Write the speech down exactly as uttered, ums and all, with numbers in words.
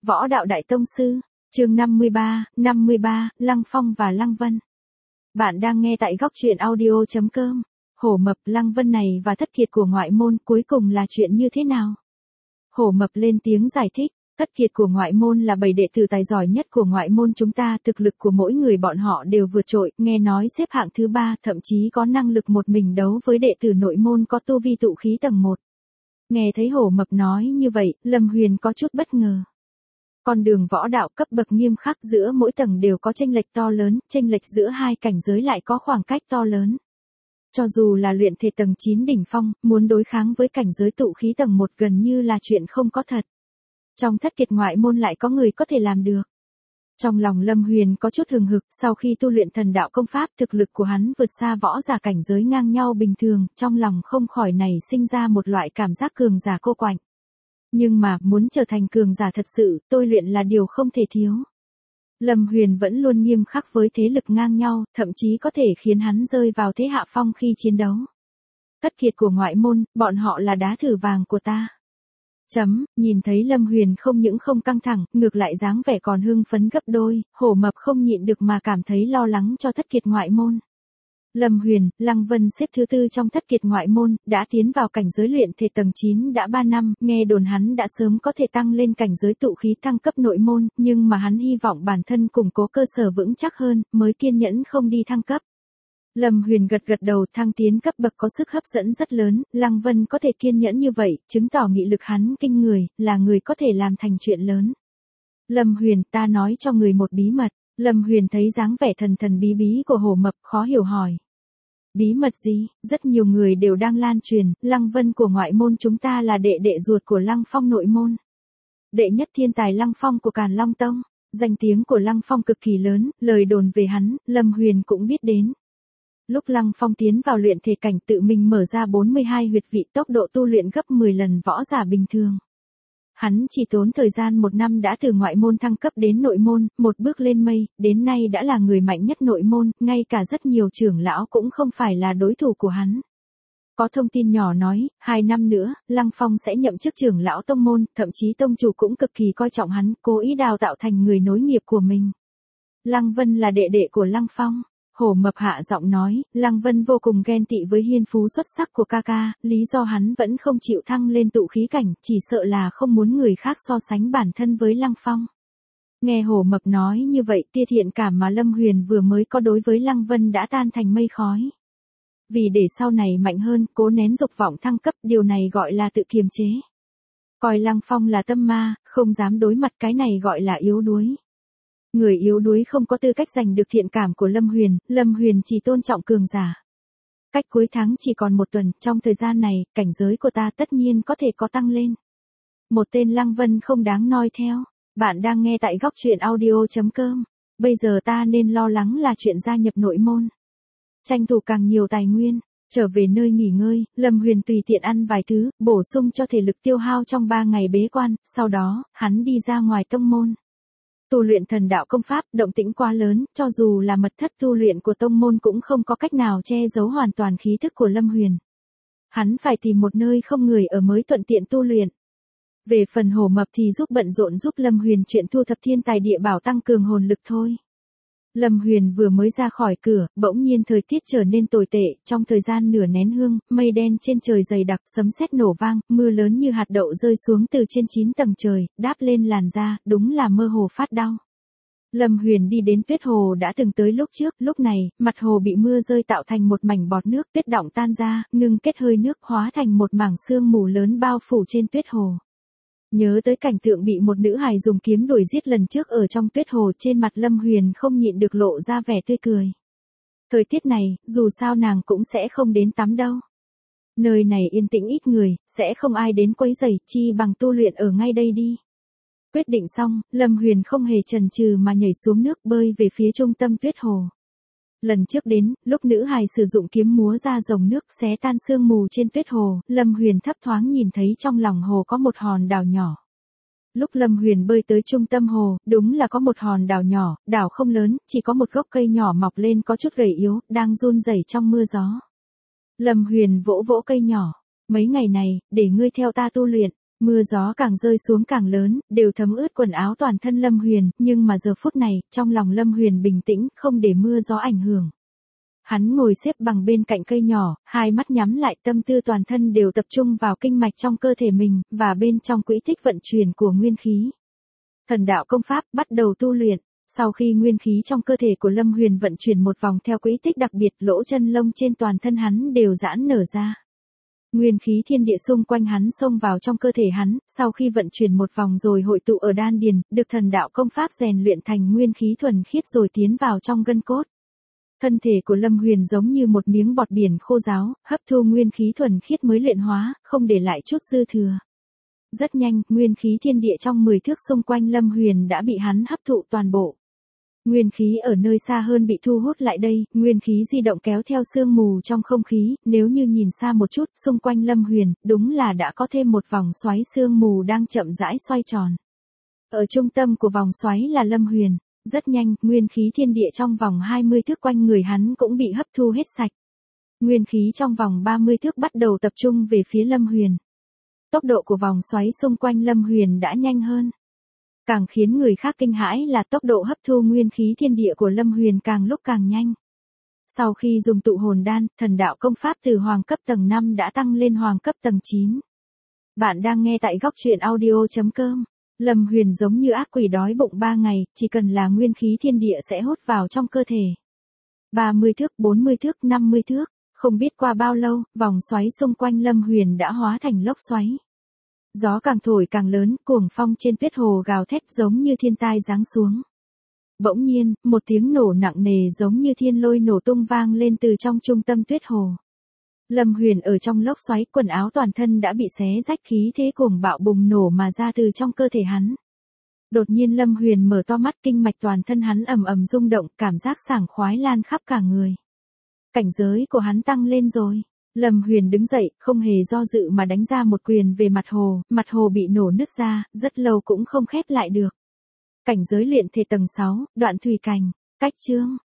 Võ đạo đại tông sư, chương năm mươi ba, năm mươi ba, Lăng Phong và Lăng Vân. Bạn đang nghe tại góc truyện audio chấm com. Hổ Mập, Lăng Vân này và thất kiệt của ngoại môn cuối cùng là chuyện như thế nào? Hổ Mập lên tiếng giải thích, thất kiệt của ngoại môn là bảy đệ tử tài giỏi nhất của ngoại môn chúng ta, thực lực của mỗi người bọn họ đều vượt trội, nghe nói xếp hạng thứ ba, thậm chí có năng lực một mình đấu với đệ tử nội môn có tu vi tụ khí tầng một. Nghe thấy Hổ Mập nói như vậy, Lâm Huyền có chút bất ngờ. Con đường võ đạo cấp bậc nghiêm khắc giữa mỗi tầng đều có chênh lệch to lớn, chênh lệch giữa hai cảnh giới lại có khoảng cách to lớn. Cho dù là luyện thể tầng chín đỉnh phong, muốn đối kháng với cảnh giới tụ khí tầng một gần như là chuyện không có thật. Trong thất kiệt ngoại môn lại có người có thể làm được. Trong lòng Lâm Huyền có chút hừng hực, sau khi tu luyện thần đạo công pháp, thực lực của hắn vượt xa võ giả cảnh giới ngang nhau bình thường, trong lòng không khỏi nảy sinh ra một loại cảm giác cường giả cô quạnh. Nhưng mà, muốn trở thành cường giả thật sự, tôi luyện là điều không thể thiếu. Lâm Huyền vẫn luôn nghiêm khắc với thế lực ngang nhau, thậm chí có thể khiến hắn rơi vào thế hạ phong khi chiến đấu. Thất kiệt của ngoại môn, bọn họ là đá thử vàng của ta. Chấm, nhìn thấy Lâm Huyền không những không căng thẳng, ngược lại dáng vẻ còn hưng phấn gấp đôi, Hổ Mập không nhịn được mà cảm thấy lo lắng cho thất kiệt ngoại môn. Lâm Huyền, Lăng Vân xếp thứ tư trong thất kiệt ngoại môn, đã tiến vào cảnh giới luyện thể tầng chín đã ba năm, nghe đồn hắn đã sớm có thể tăng lên cảnh giới tụ khí thăng cấp nội môn, nhưng mà hắn hy vọng bản thân củng cố cơ sở vững chắc hơn, mới kiên nhẫn không đi thăng cấp. Lâm Huyền gật gật đầu, thăng tiến cấp bậc có sức hấp dẫn rất lớn, Lăng Vân có thể kiên nhẫn như vậy, chứng tỏ nghị lực hắn kinh người, là người có thể làm thành chuyện lớn. Lâm Huyền, ta nói cho người một bí mật. Lâm Huyền thấy dáng vẻ thần thần bí bí của Hổ Mập, khó hiểu hỏi. Bí mật gì? Rất nhiều người đều đang lan truyền, Lăng Vân của ngoại môn chúng ta là đệ đệ ruột của Lăng Phong nội môn. Đệ nhất thiên tài Lăng Phong của Càn Long Tông, danh tiếng của Lăng Phong cực kỳ lớn, lời đồn về hắn, Lâm Huyền cũng biết đến. Lúc Lăng Phong tiến vào luyện thể cảnh tự mình mở ra bốn mươi hai huyệt vị, tốc độ tu luyện gấp mười lần võ giả bình thường. Hắn chỉ tốn thời gian một năm đã từ ngoại môn thăng cấp đến nội môn, một bước lên mây, đến nay đã là người mạnh nhất nội môn, ngay cả rất nhiều trưởng lão cũng không phải là đối thủ của hắn. Có thông tin nhỏ nói, hai năm nữa, Lăng Phong sẽ nhậm chức trưởng lão tông môn, thậm chí tông chủ cũng cực kỳ coi trọng hắn, cố ý đào tạo thành người nối nghiệp của mình. Lăng Vân là đệ đệ của Lăng Phong. Hổ Mập hạ giọng nói, Lăng Vân vô cùng ghen tị với hiên phú xuất sắc của ca ca, lý do hắn vẫn không chịu thăng lên tụ khí cảnh, chỉ sợ là không muốn người khác so sánh bản thân với Lăng Phong. Nghe Hổ Mập nói như vậy, tia thiện cảm mà Lâm Huyền vừa mới có đối với Lăng Vân đã tan thành mây khói. Vì để sau này mạnh hơn, cố nén dục vọng thăng cấp, điều này gọi là tự kiềm chế. Coi Lăng Phong là tâm ma, không dám đối mặt, cái này gọi là yếu đuối. Người yếu đuối không có tư cách giành được thiện cảm của Lâm Huyền, Lâm Huyền chỉ tôn trọng cường giả. Cách cuối tháng chỉ còn một tuần, trong thời gian này, cảnh giới của ta tất nhiên có thể có tăng lên. Một tên Lăng Vân không đáng noi theo. Bạn đang nghe tại góc truyện audio chấm com. Bây giờ ta nên lo lắng là chuyện gia nhập nội môn. Tranh thủ càng nhiều tài nguyên, trở về nơi nghỉ ngơi, Lâm Huyền tùy tiện ăn vài thứ, bổ sung cho thể lực tiêu hao trong ba ngày bế quan, sau đó, hắn đi ra ngoài tông môn. Tu luyện thần đạo công pháp, động tĩnh quá lớn, cho dù là mật thất tu luyện của tông môn cũng không có cách nào che giấu hoàn toàn khí thức của Lâm Huyền. Hắn phải tìm một nơi không người ở mới thuận tiện tu luyện. Về phần Hổ Mập thì giúp bận rộn giúp Lâm Huyền chuyện thu thập thiên tài địa bảo tăng cường hồn lực thôi. Lâm Huyền vừa mới ra khỏi cửa, bỗng nhiên thời tiết trở nên tồi tệ, trong thời gian nửa nén hương, mây đen trên trời dày đặc, sấm sét nổ vang, mưa lớn như hạt đậu rơi xuống từ trên chín tầng trời, đáp lên làn da, đúng là mơ hồ phát đau. Lâm Huyền đi đến tuyết hồ đã từng tới lúc trước, lúc này, mặt hồ bị mưa rơi tạo thành một mảnh bọt nước, tuyết đọng tan ra, ngưng kết hơi nước hóa thành một mảng sương mù lớn bao phủ trên tuyết hồ. Nhớ tới cảnh tượng bị một nữ hài dùng kiếm đuổi giết lần trước ở trong tuyết hồ, trên mặt Lâm Huyền không nhịn được lộ ra vẻ tươi cười. Thời tiết này, dù sao nàng cũng sẽ không đến tắm đâu. Nơi này yên tĩnh ít người, sẽ không ai đến quấy rầy, chi bằng tu luyện ở ngay đây đi. Quyết định xong, Lâm Huyền không hề chần chừ mà nhảy xuống nước bơi về phía trung tâm tuyết hồ. Lần trước đến, lúc nữ hài sử dụng kiếm múa ra dòng nước xé tan sương mù trên tuyết hồ, Lâm Huyền thấp thoáng nhìn thấy trong lòng hồ có một hòn đảo nhỏ. Lúc Lâm Huyền bơi tới trung tâm hồ, đúng là có một hòn đảo nhỏ, đảo không lớn, chỉ có một gốc cây nhỏ mọc lên có chút gầy yếu, đang run rẩy trong mưa gió. Lâm Huyền vỗ vỗ cây nhỏ, mấy ngày này, để ngươi theo ta tu luyện. Mưa gió càng rơi xuống càng lớn, đều thấm ướt quần áo toàn thân Lâm Huyền, nhưng mà giờ phút này, trong lòng Lâm Huyền bình tĩnh, không để mưa gió ảnh hưởng. Hắn ngồi xếp bằng bên cạnh cây nhỏ, hai mắt nhắm lại, tâm tư toàn thân đều tập trung vào kinh mạch trong cơ thể mình, và bên trong quỹ tích vận chuyển của nguyên khí. Thần đạo công pháp bắt đầu tu luyện. Sau khi nguyên khí trong cơ thể của Lâm Huyền vận chuyển một vòng theo quỹ tích đặc biệt, lỗ chân lông trên toàn thân hắn đều giãn nở ra. Nguyên khí thiên địa xung quanh hắn xông vào trong cơ thể hắn, sau khi vận chuyển một vòng rồi hội tụ ở đan điền, được thần đạo công pháp rèn luyện thành nguyên khí thuần khiết rồi tiến vào trong gân cốt. Thân thể của Lâm Huyền giống như một miếng bọt biển khô ráo, hấp thu nguyên khí thuần khiết mới luyện hóa, không để lại chút dư thừa. Rất nhanh, nguyên khí thiên địa trong mười thước xung quanh Lâm Huyền đã bị hắn hấp thụ toàn bộ. Nguyên khí ở nơi xa hơn bị thu hút lại đây, nguyên khí di động kéo theo sương mù trong không khí, nếu như nhìn xa một chút, xung quanh Lâm Huyền, đúng là đã có thêm một vòng xoáy sương mù đang chậm rãi xoay tròn. Ở trung tâm của vòng xoáy là Lâm Huyền, rất nhanh, nguyên khí thiên địa trong vòng hai mươi thước quanh người hắn cũng bị hấp thu hết sạch. Nguyên khí trong vòng ba mươi thước bắt đầu tập trung về phía Lâm Huyền. Tốc độ của vòng xoáy xung quanh Lâm Huyền đã nhanh hơn. Càng khiến người khác kinh hãi là tốc độ hấp thu nguyên khí thiên địa của Lâm Huyền càng lúc càng nhanh. Sau khi dùng tụ hồn đan, thần đạo công pháp từ hoàng cấp tầng năm đã tăng lên hoàng cấp tầng chín. Bạn đang nghe tại góc truyện audio chấm com. Lâm Huyền giống như ác quỷ đói bụng ba ngày, chỉ cần là nguyên khí thiên địa sẽ hút vào trong cơ thể. ba mươi thước, bốn mươi thước, năm mươi thước, không biết qua bao lâu, vòng xoáy xung quanh Lâm Huyền đã hóa thành lốc xoáy. Gió càng thổi càng lớn, cuồng phong trên tuyết hồ gào thét giống như thiên tai giáng xuống. Bỗng nhiên, một tiếng nổ nặng nề giống như thiên lôi nổ tung vang lên từ trong trung tâm tuyết hồ. Lâm Huyền ở trong lốc xoáy, quần áo toàn thân đã bị xé rách, khí thế cuồng bạo bùng nổ mà ra từ trong cơ thể hắn. Đột nhiên Lâm Huyền mở to mắt, kinh mạch toàn thân hắn ầm ầm rung động, cảm giác sảng khoái lan khắp cả người. Cảnh giới của hắn tăng lên rồi. Lâm Huyền đứng dậy, không hề do dự mà đánh ra một quyền về mặt hồ, mặt hồ bị nổ nứt ra, rất lâu cũng không khép lại được. Cảnh giới luyện thể tầng sáu, đoạn thủy cảnh, cách chương.